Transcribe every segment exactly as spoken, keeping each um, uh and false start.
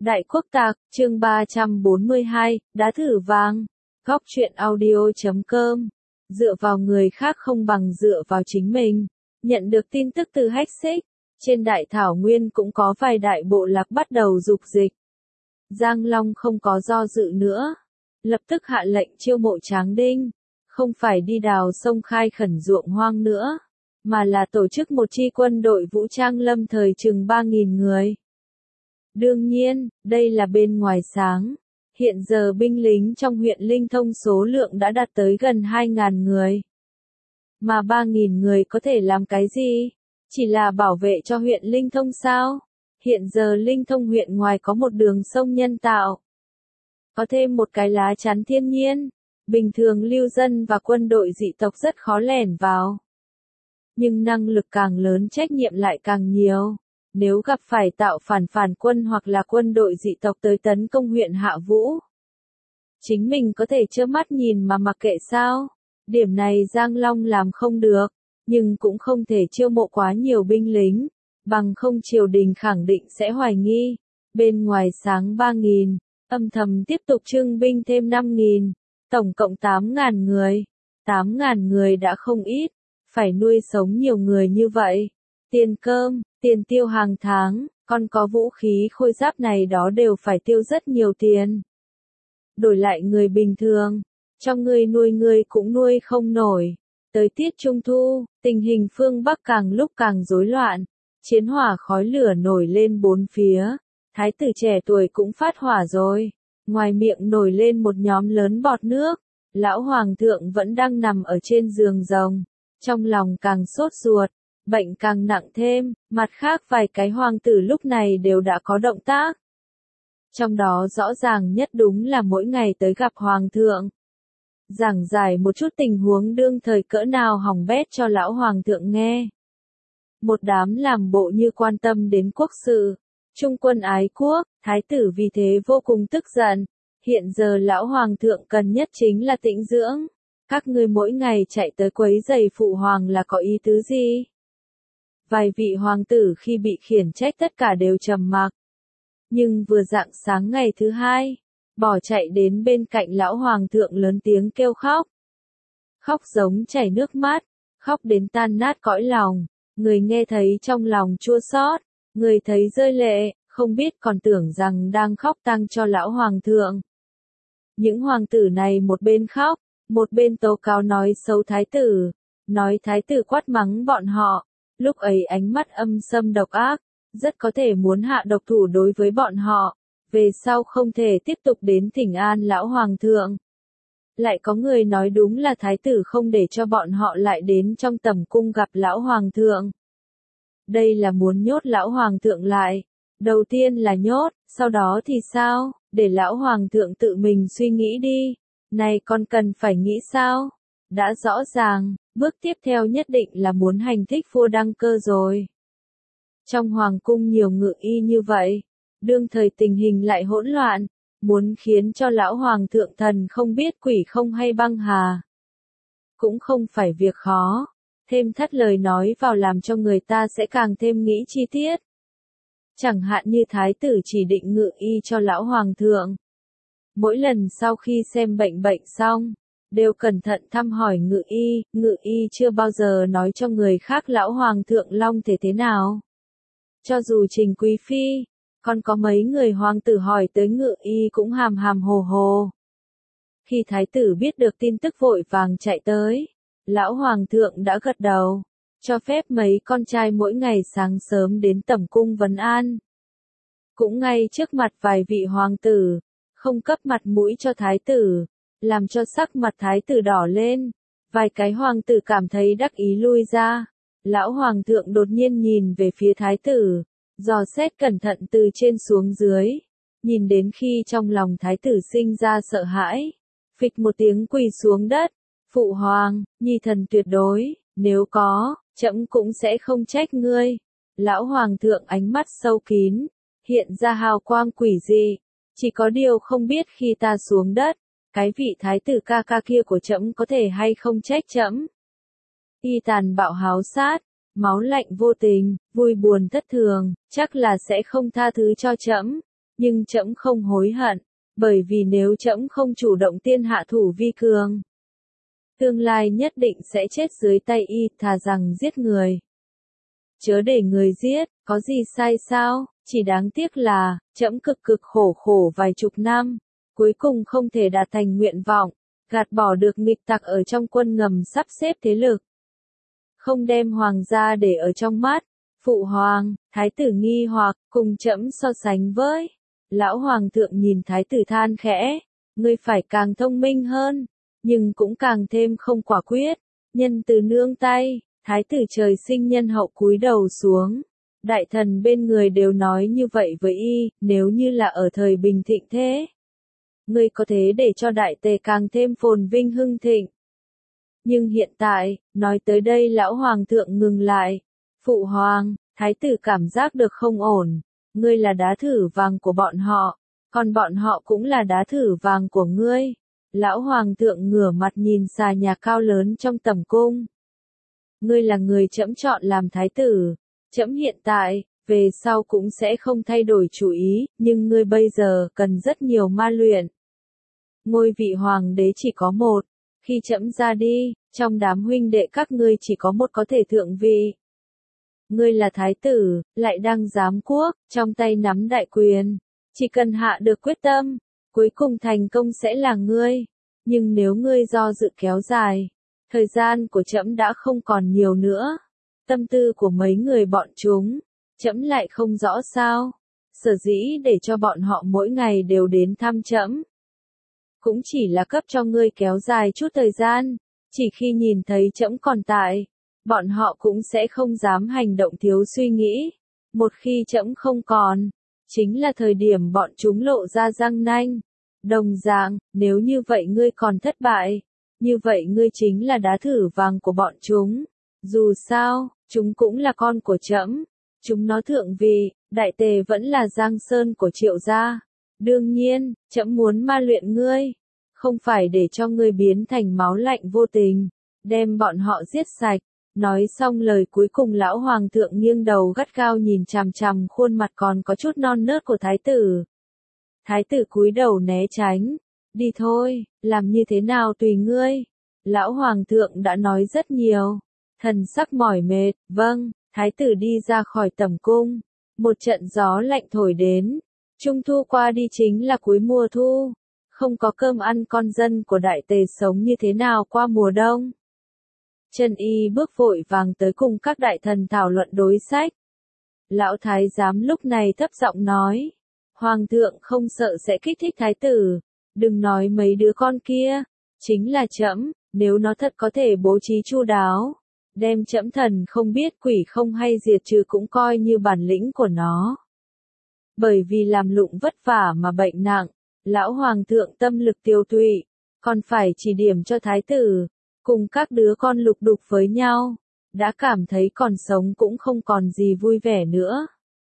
Đại Quốc Tạc, chương ba trăm bốn mươi hai, đá thử vàng. Góc truyện audio chấm com. Dựa vào người khác không bằng dựa vào chính mình. Nhận được tin tức từ Hách Xích, trên đại thảo nguyên cũng có vài đại bộ lạc bắt đầu dục dịch. Giang Long không có do dự nữa, lập tức hạ lệnh chiêu mộ tráng đinh, không phải đi đào sông khai khẩn ruộng hoang nữa, mà là tổ chức một chi quân đội vũ trang lâm thời chừng ba nghìn người. Đương nhiên, đây là bên ngoài sáng. Hiện giờ binh lính trong huyện Linh Thông số lượng đã đạt tới gần hai nghìn người. Mà ba nghìn người có thể làm cái gì? Chỉ là bảo vệ cho huyện Linh Thông sao? Hiện giờ Linh Thông huyện ngoài có một đường sông nhân tạo. Có thêm một cái lá chắn thiên nhiên. Bình thường lưu dân và quân đội dị tộc rất khó lẻn vào. Nhưng năng lực càng lớn trách nhiệm lại càng nhiều. Nếu gặp phải tạo phản phản quân hoặc là quân đội dị tộc tới tấn công huyện Hạ Vũ, chính mình có thể trơ mắt nhìn mà mặc kệ sao? Điểm này Giang Long làm không được, nhưng cũng không thể chiêu mộ quá nhiều binh lính, bằng không triều đình khẳng định sẽ hoài nghi. Bên ngoài sáng ba nghìn, âm thầm tiếp tục trưng binh thêm năm nghìn, tổng cộng tám nghìn người. tám nghìn người đã không ít, phải nuôi sống nhiều người như vậy. Tiền cơm, tiền tiêu hàng tháng, còn có vũ khí khôi giáp này đó đều phải tiêu rất nhiều tiền. Đổi lại người bình thường, cho người nuôi người cũng nuôi không nổi. Tới tiết trung thu, tình hình phương Bắc càng lúc càng rối loạn, chiến hỏa khói lửa nổi lên bốn phía, thái tử trẻ tuổi cũng phát hỏa rồi, ngoài miệng nổi lên một nhóm lớn bọt nước, lão hoàng thượng vẫn đang nằm ở trên giường rồng, trong lòng càng sốt ruột. Bệnh càng nặng thêm, mặt khác vài cái hoàng tử lúc này đều đã có động tác. Trong đó rõ ràng nhất đúng là mỗi ngày tới gặp hoàng thượng. Giảng giải một chút tình huống đương thời cỡ nào hỏng bét cho lão hoàng thượng nghe. Một đám làm bộ như quan tâm đến quốc sự, trung quân ái quốc, thái tử vì thế vô cùng tức giận. Hiện giờ lão hoàng thượng cần nhất chính là tĩnh dưỡng. Các ngươi mỗi ngày chạy tới quấy giày phụ hoàng là có ý tứ gì? Vài vị hoàng tử khi bị khiển trách tất cả đều trầm mặc. Nhưng vừa rạng sáng ngày thứ hai, bỏ chạy đến bên cạnh lão hoàng thượng lớn tiếng kêu khóc. Khóc giống chảy nước mắt, khóc đến tan nát cõi lòng, người nghe thấy trong lòng chua xót, người thấy rơi lệ, không biết còn tưởng rằng đang khóc tang cho lão hoàng thượng. Những hoàng tử này một bên khóc, một bên tố cáo nói xấu thái tử, nói thái tử quát mắng bọn họ. Lúc ấy ánh mắt âm sâm độc ác, rất có thể muốn hạ độc thủ đối với bọn họ, về sau không thể tiếp tục đến thỉnh an lão hoàng thượng. Lại có người nói đúng là thái tử không để cho bọn họ lại đến trong tẩm cung gặp lão hoàng thượng. Đây là muốn nhốt lão hoàng thượng lại, đầu tiên là nhốt, sau đó thì sao, để lão hoàng thượng tự mình suy nghĩ đi, này còn cần phải nghĩ sao, đã rõ ràng. Bước tiếp theo nhất định là muốn hành thích vua đăng cơ rồi. Trong hoàng cung nhiều ngự y như vậy, đương thời tình hình lại hỗn loạn, muốn khiến cho lão hoàng thượng thần không biết quỷ không hay băng hà. Cũng không phải việc khó, thêm thắt lời nói vào làm cho người ta sẽ càng thêm nghĩ chi tiết. Chẳng hạn như thái tử chỉ định ngự y cho lão hoàng thượng. Mỗi lần sau khi xem bệnh bệnh xong, đều cẩn thận thăm hỏi ngự y, ngự y chưa bao giờ nói cho người khác lão hoàng thượng long thể thế nào. Cho dù Trình Quý Phi, còn có mấy người hoàng tử hỏi tới ngự y cũng hàm hàm hồ hồ. Khi thái tử biết được tin tức vội vàng chạy tới, lão hoàng thượng đã gật đầu, cho phép mấy con trai mỗi ngày sáng sớm đến tẩm cung vấn an. Cũng ngay trước mặt vài vị hoàng tử, không cấp mặt mũi cho thái tử, làm cho sắc mặt thái tử đỏ lên, vài cái hoàng tử cảm thấy đắc ý lui ra. Lão hoàng thượng đột nhiên nhìn về phía thái tử, dò xét cẩn thận từ trên xuống dưới, nhìn đến khi trong lòng thái tử sinh ra sợ hãi, phịch một tiếng quỳ xuống đất, phụ hoàng, nhi thần tuyệt đối, nếu có, trẫm cũng sẽ không trách ngươi. Lão hoàng thượng ánh mắt sâu kín, hiện ra hào quang quỷ dị, chỉ có điều không biết khi ta xuống đất, cái vị thái tử ca ca kia của trẫm có thể hay không trách trẫm. Y tàn bạo háo sát, máu lạnh vô tình, vui buồn thất thường, chắc là sẽ không tha thứ cho trẫm. nhưng trẫm không hối hận, bởi vì nếu trẫm không chủ động tiên hạ thủ vi cường, tương lai nhất định sẽ chết dưới tay y, thà rằng giết người. Chớ để người giết, có gì sai sao, chỉ đáng tiếc là, trẫm cực cực khổ khổ vài chục năm, cuối cùng không thể đạt thành nguyện vọng, gạt bỏ được nghịch tặc ở trong quân ngầm sắp xếp thế lực. Không đem hoàng gia để ở trong mắt, phụ hoàng, thái tử nghi hoặc, cùng trẫm so sánh với. Lão hoàng thượng nhìn thái tử than khẽ, ngươi phải càng thông minh hơn, nhưng cũng càng thêm không quả quyết, nhân từ nương tay. Thái tử trời sinh nhân hậu cúi đầu xuống. Đại thần bên người đều nói như vậy với y, nếu như là ở thời bình thịnh thế. Ngươi có thế để cho đại tề càng thêm phồn vinh hưng thịnh. Nhưng hiện tại, nói tới đây lão hoàng thượng ngừng lại. Phụ hoàng, thái tử cảm giác được không ổn. Ngươi là đá thử vàng của bọn họ, còn bọn họ cũng là đá thử vàng của ngươi. Lão hoàng thượng ngửa mặt nhìn xà nhà cao lớn trong tầm cung. Ngươi là người trẫm chọn làm thái tử, trẫm hiện tại, về sau cũng sẽ không thay đổi chủ ý, nhưng ngươi bây giờ cần rất nhiều ma luyện. Ngôi vị hoàng đế chỉ có một, khi trẫm ra đi, trong đám huynh đệ các ngươi chỉ có một có thể thượng vị. Ngươi là thái tử, lại đang giám quốc, trong tay nắm đại quyền, chỉ cần hạ được quyết tâm, cuối cùng thành công sẽ là ngươi, nhưng nếu ngươi do dự kéo dài, thời gian của trẫm đã không còn nhiều nữa. Tâm tư của mấy người bọn chúng, trẫm lại không rõ sao. Sở dĩ để cho bọn họ mỗi ngày đều đến thăm trẫm, cũng chỉ là cấp cho ngươi kéo dài chút thời gian. Chỉ khi nhìn thấy trẫm còn tại, bọn họ cũng sẽ không dám hành động thiếu suy nghĩ. Một khi trẫm không còn, chính là thời điểm bọn chúng lộ ra răng nanh. Đồng dạng, nếu như vậy ngươi còn thất bại, như vậy ngươi chính là đá thử vàng của bọn chúng. Dù sao, chúng cũng là con của trẫm. Chúng nó thượng vị, đại tề vẫn là giang sơn của Triệu gia. Đương nhiên, trẫm muốn ma luyện ngươi, không phải để cho ngươi biến thành máu lạnh vô tình, đem bọn họ giết sạch. Nói xong lời cuối cùng lão hoàng thượng nghiêng đầu gắt gao nhìn chằm chằm khuôn mặt còn có chút non nớt của thái tử. Thái tử cúi đầu né tránh. Đi thôi, làm như thế nào tùy ngươi. Lão hoàng thượng đã nói rất nhiều. Thần sắc mỏi mệt, vâng, thái tử đi ra khỏi tầm cung. Một trận gió lạnh thổi đến. Trung thu qua đi chính là cuối mùa thu. Không có cơm ăn con dân của đại tề sống như thế nào qua mùa đông. Trần Y bước vội vàng tới cùng các đại thần thảo luận đối sách. Lão thái giám lúc này thấp giọng nói. Hoàng thượng không sợ sẽ kích thích thái tử. Đừng nói mấy đứa con kia. Chính là trẫm, nếu nó thật có thể bố trí chu đáo. Đem trẫm thần không biết quỷ không hay diệt trừ cũng coi như bản lĩnh của nó. Bởi vì làm lụng vất vả mà bệnh nặng. Lão hoàng thượng tâm lực tiêu tụy. Còn phải chỉ điểm cho thái tử. Cùng các đứa con lục đục với nhau, đã cảm thấy còn sống cũng không còn gì vui vẻ nữa.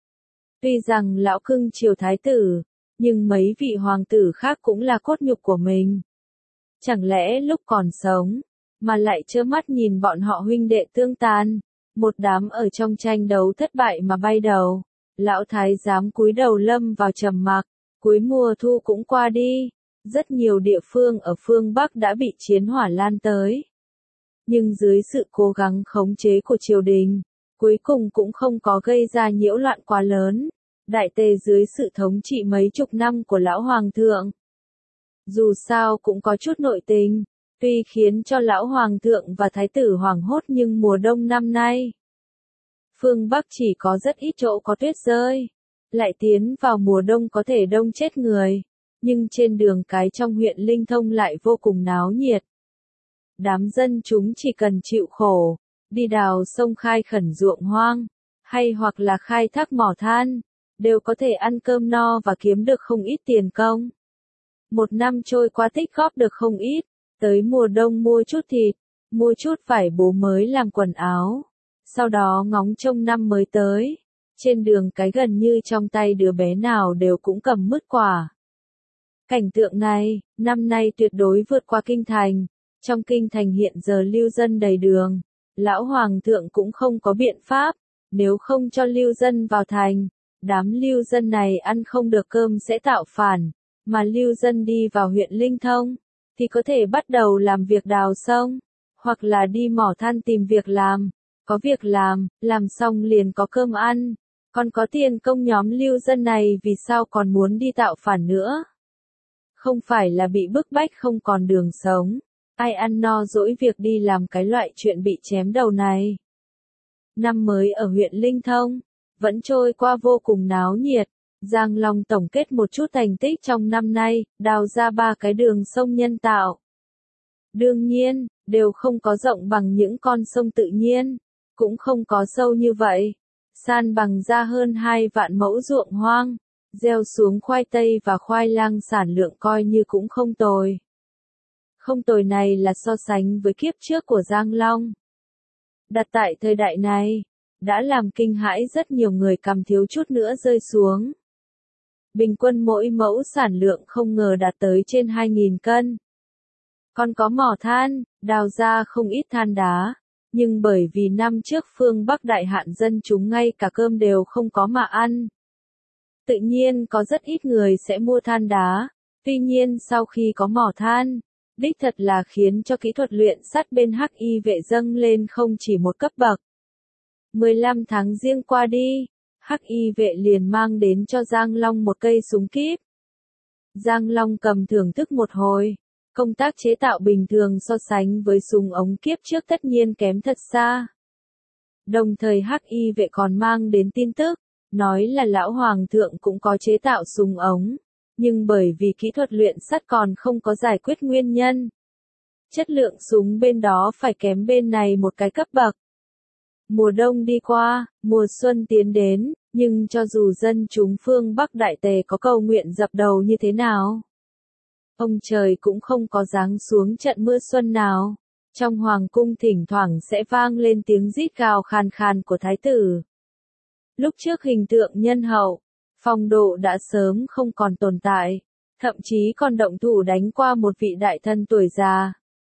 Tuy rằng lão cưng chiều thái tử, nhưng mấy vị hoàng tử khác cũng là cốt nhục của mình. Chẳng lẽ lúc còn sống, mà lại trơ mắt nhìn bọn họ huynh đệ tương tàn, một đám ở trong tranh đấu thất bại mà bay đầu. Lão thái giám cúi đầu lâm vào trầm mặc, cuối mùa thu cũng qua đi. Rất nhiều địa phương ở phương Bắc đã bị chiến hỏa lan tới. Nhưng dưới sự cố gắng khống chế của triều đình, cuối cùng cũng không có gây ra nhiễu loạn quá lớn. Đại tề dưới sự thống trị mấy chục năm của lão hoàng thượng. Dù sao cũng có chút nội tình, tuy khiến cho lão hoàng thượng và thái tử hoảng hốt nhưng mùa đông năm nay. Phương Bắc chỉ có rất ít chỗ có tuyết rơi. Lại tiến vào mùa đông có thể đông chết người. Nhưng trên đường cái trong huyện Linh Thông lại vô cùng náo nhiệt. Đám dân chúng chỉ cần chịu khổ, đi đào sông khai khẩn ruộng hoang, hay hoặc là khai thác mỏ than, đều có thể ăn cơm no và kiếm được không ít tiền công. Một năm trôi qua tích góp được không ít, tới mùa đông mua chút thịt, mua chút vải bố mới làm quần áo, sau đó ngóng trông năm mới tới. Trên đường cái gần như trong tay đứa bé nào đều cũng cầm mứt quả. Cảnh tượng này, năm nay tuyệt đối vượt qua kinh thành. Trong kinh thành hiện giờ lưu dân đầy đường. Lão hoàng thượng cũng không có biện pháp. Nếu không cho lưu dân vào thành, đám lưu dân này ăn không được cơm sẽ tạo phản, mà lưu dân đi vào huyện Linh Thông, thì có thể bắt đầu làm việc đào sông, hoặc là đi mỏ than tìm việc làm, có việc làm, làm xong liền có cơm ăn, còn có tiền công. Nhóm lưu dân này vì sao còn muốn đi tạo phản nữa? Không phải là bị bức bách không còn đường sống, ai ăn no dỗi việc đi làm cái loại chuyện bị chém đầu này. Năm mới ở huyện Linh Thông vẫn trôi qua vô cùng náo nhiệt. Giang Long tổng kết một chút thành tích trong năm nay, đào ra ba cái đường sông nhân tạo. Đương nhiên, đều không có rộng bằng những con sông tự nhiên, cũng không có sâu như vậy. San bằng ra hơn hai vạn mẫu ruộng hoang, gieo xuống khoai tây và khoai lang, sản lượng coi như cũng không tồi. Không tồi này là so sánh với kiếp trước của Giang Long. Đặt tại thời đại này, đã làm kinh hãi rất nhiều người, cầm thiếu chút nữa rơi xuống. Bình quân mỗi mẫu sản lượng không ngờ đạt tới trên hai nghìn cân. Còn có mỏ than, đào ra không ít than đá, nhưng bởi vì năm trước phương Bắc đại hạn dân chúng ngay cả cơm đều không có mà ăn. Tự nhiên có rất ít người sẽ mua than đá, tuy nhiên sau khi có mỏ than, đích thật là khiến cho kỹ thuật luyện sắt bên Hắc Y vệ dâng lên không chỉ một cấp bậc. mười lăm tháng Giêng qua đi, Hắc Y vệ liền mang đến cho Giang Long một cây súng kíp. Giang Long cầm thưởng thức một hồi, công tác chế tạo bình thường so sánh với súng ống kiếp trước tất nhiên kém thật xa. Đồng thời Hắc Y vệ còn mang đến tin tức, nói là lão hoàng thượng cũng có chế tạo súng ống, nhưng bởi vì kỹ thuật luyện sắt còn không có giải quyết nguyên nhân, chất lượng súng bên đó phải kém bên này một cái cấp bậc. Mùa đông đi qua, mùa xuân tiến đến, nhưng cho dù dân chúng phương Bắc đại tề có cầu nguyện dập đầu như thế nào, ông trời cũng không có giáng xuống trận mưa xuân nào. Trong hoàng cung thỉnh thoảng sẽ vang lên tiếng rít gào khàn khàn của thái tử. Lúc trước hình tượng nhân hậu, phong độ đã sớm không còn tồn tại, thậm chí còn động thủ đánh qua một vị đại thân tuổi già.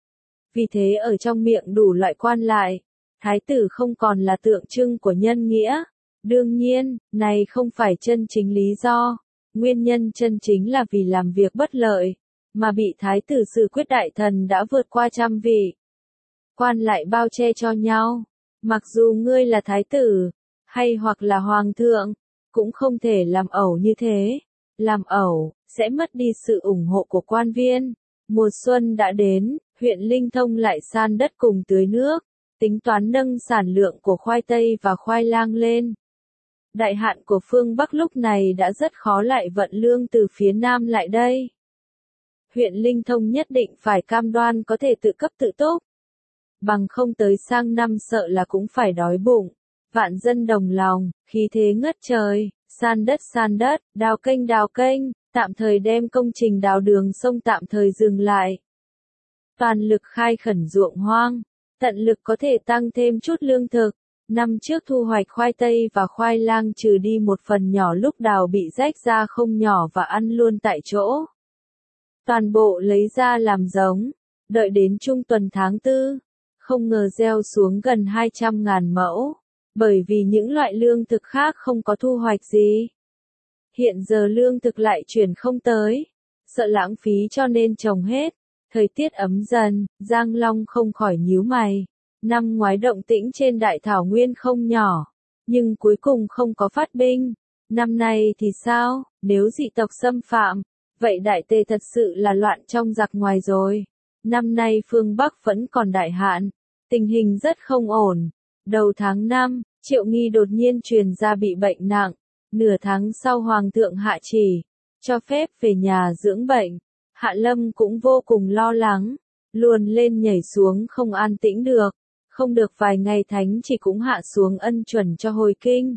Vì thế ở trong miệng đủ loại quan lại, thái tử không còn là tượng trưng của nhân nghĩa. Đương nhiên, này không phải chân chính lý do, nguyên nhân chân chính là vì làm việc bất lợi, mà bị thái tử xử quyết đại thần đã vượt qua trăm vị. Quan lại bao che cho nhau, mặc dù ngươi là thái tử, hay hoặc là hoàng thượng, cũng không thể làm ẩu như thế. Làm ẩu, sẽ mất đi sự ủng hộ của quan viên. Mùa xuân đã đến, huyện Linh Thông lại san đất cùng tưới nước, tính toán nâng sản lượng của khoai tây và khoai lang lên. Đại hạn của phương Bắc lúc này đã rất khó lại vận lương từ phía Nam lại đây. Huyện Linh Thông nhất định phải cam đoan có thể tự cấp tự túc. Bằng không tới sang năm sợ là cũng phải đói bụng. Vạn dân đồng lòng, khí thế ngất trời, san đất san đất, đào kênh đào kênh, tạm thời đem công trình đào đường sông tạm thời dừng lại. Toàn lực khai khẩn ruộng hoang, tận lực có thể tăng thêm chút lương thực. Năm trước thu hoạch khoai tây và khoai lang trừ đi một phần nhỏ lúc đào bị rách ra không nhỏ và ăn luôn tại chỗ. Toàn bộ lấy ra làm giống, đợi đến trung tuần tháng tư, không ngờ gieo xuống gần hai trăm ngàn mẫu, bởi vì những loại lương thực khác không có thu hoạch gì. Hiện giờ lương thực lại chuyển không tới, sợ lãng phí cho nên trồng hết. Thời tiết ấm dần, Giang Long không khỏi nhíu mày. Năm ngoái động tĩnh trên đại thảo nguyên không nhỏ, nhưng cuối cùng không có phát binh. Năm nay thì sao, nếu dị tộc xâm phạm, vậy đại tề thật sự là loạn trong giặc ngoài rồi. Năm nay phương Bắc vẫn còn đại hạn, tình hình rất không ổn. Đầu tháng năm, Triệu Nghi đột nhiên truyền ra bị bệnh nặng. Nửa tháng sau hoàng thượng hạ chỉ, cho phép về nhà dưỡng bệnh. Hạ Lâm cũng vô cùng lo lắng, luồn lên nhảy xuống không an tĩnh được. Không được vài ngày thánh chỉ cũng hạ xuống ân chuẩn cho hồi kinh.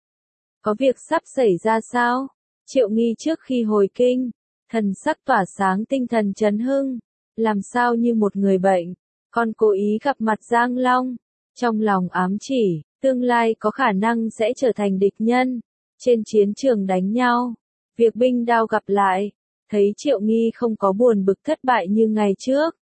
Có việc sắp xảy ra sao? Triệu Nghi trước khi hồi kinh, thần sắc tỏa sáng, tinh thần chấn hưng, làm sao như một người bệnh, còn cố ý gặp mặt Giang Long, trong lòng ám chỉ, tương lai có khả năng sẽ trở thành địch nhân, trên chiến trường đánh nhau, việc binh đao gặp lại, thấy Triệu Nghi không có buồn bực thất bại như ngày trước.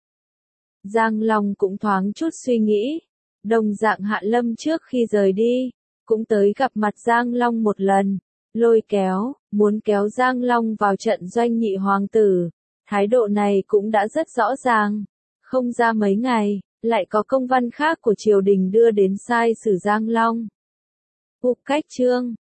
Giang Long cũng thoáng chút suy nghĩ, đồng dạng Hạ Lâm trước khi rời đi, cũng tới gặp mặt Giang Long một lần, lôi kéo, muốn kéo Giang Long vào trận doanh nhị hoàng tử. Thái độ này cũng đã rất rõ ràng. Không ra mấy ngày, lại có công văn khác của triều đình đưa đến sai sử Giang Long. Phục Cách Trương